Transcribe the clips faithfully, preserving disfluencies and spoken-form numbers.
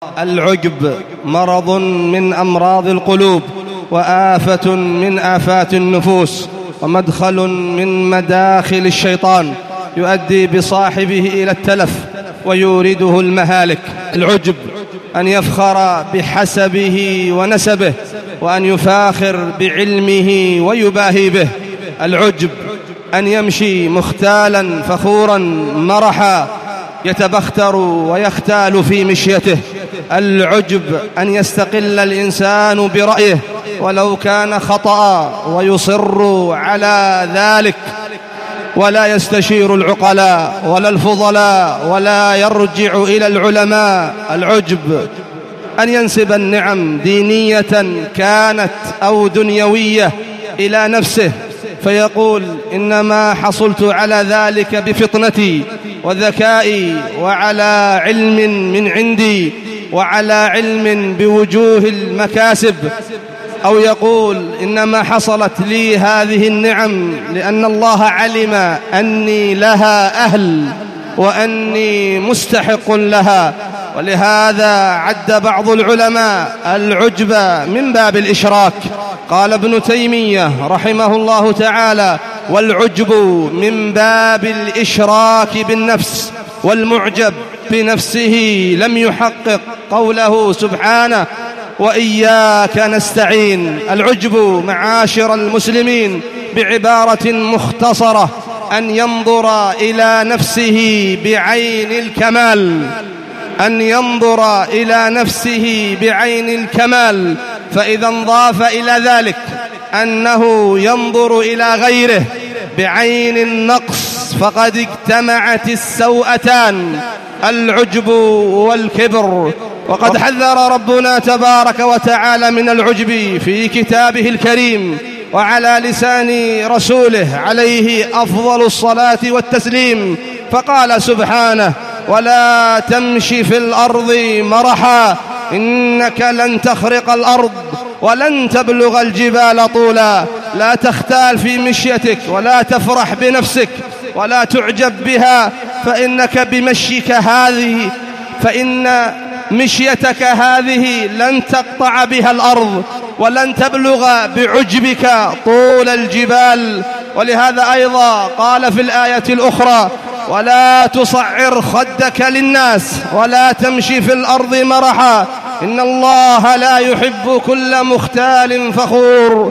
العجب مرض من أمراض القلوب، وآفة من آفات النفوس، ومدخل من مداخل الشيطان، يؤدي بصاحبه إلى التلف ويورده المهالك. العجب أن يفخر بحسبه ونسبه، وأن يفاخر بعلمه ويباهي به. العجب أن يمشي مختالا فخورا مرحا، يتبختر ويختال في مشيته. العجب أن يستقل الإنسان برأيه ولو كان خطأ ويصر على ذلك، ولا يستشير العقلاء ولا الفضلاء ولا يرجع إلى العلماء. العجب أن ينسب النعم دينية كانت أو دنيوية إلى نفسه، فيقول إنما حصلت على ذلك بفطنتي وذكائي وعلى علم من عندي وعلى علم بوجوه المكاسب، أو يقول إنما حصلت لي هذه النعم لأن الله علم أني لها أهل وأني مستحق لها. ولهذا عد بعض العلماء العجب من باب الإشراك. قال ابن تيمية رحمه الله تعالى: والعجب من باب الإشراك بالنفس، والمعجب بنفسه لم يحقق قوله سبحانه: وإياك نستعين. العجب معاشر المسلمين بعبارة مختصرة أن ينظر إلى نفسه بعين الكمال، أن ينظر إلى نفسه بعين الكمال، فإذا انضاف إلى ذلك أنه ينظر إلى غيره بعين النقص فقد اجتمعت السوءتان، العجب والكبر. وقد حذر ربنا تبارك وتعالى من العجب في كتابه الكريم وعلى لسان رسوله عليه أفضل الصلاة والتسليم، فقال سبحانه: ولا تمش في الأرض مرحا إنك لن تخرق الأرض ولن تبلغ الجبال طولا. لا تختال في مشيتك ولا تفرح بنفسك ولا تعجب بها، فإنك بمشيك هذه فإن مشيتك هذه لن تقطع بها الأرض ولن تبلغ بعجبك طول الجبال. ولهذا أيضا قال في الآية الأخرى: ولا تصعر خدك للناس ولا تمشي في الأرض مرحا إن الله لا يحب كل مختال فخور.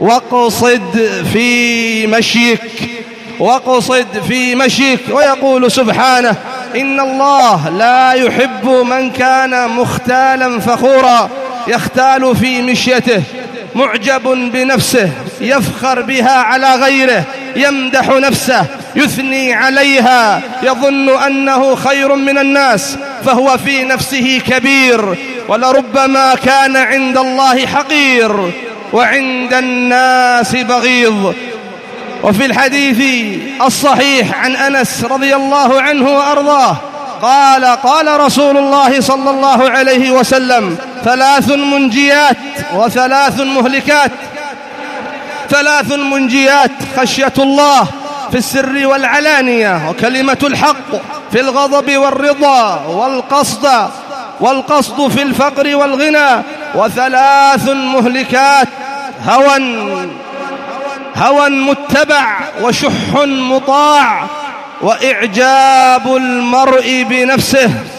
واقصد في مشيك واقصد في مشيك. ويقول سبحانه: إن الله لا يحب من كان مختالا فخورا، يختال في مشيته، معجب بنفسه، يفخر بها على غيره، يمدح نفسه، يثني عليها، يظن أنه خير من الناس فهو في نفسه كبير، ولربما كان عند الله حقير وعند الناس بغيض. وفي الحديث الصحيح عن أنس رضي الله عنه وأرضاه قال: قال رسول الله صلى الله عليه وسلم: ثلاث منجيات وثلاث مهلكات. ثلاث منجيات: خشية الله في السر والعلانية، وكلمة الحق في الغضب والرضا، والقصد والقصد في الفقر والغنى. وثلاث مهلكات: هوى هوى متبع، وشح مطاع، وإعجاب المرء بنفسه.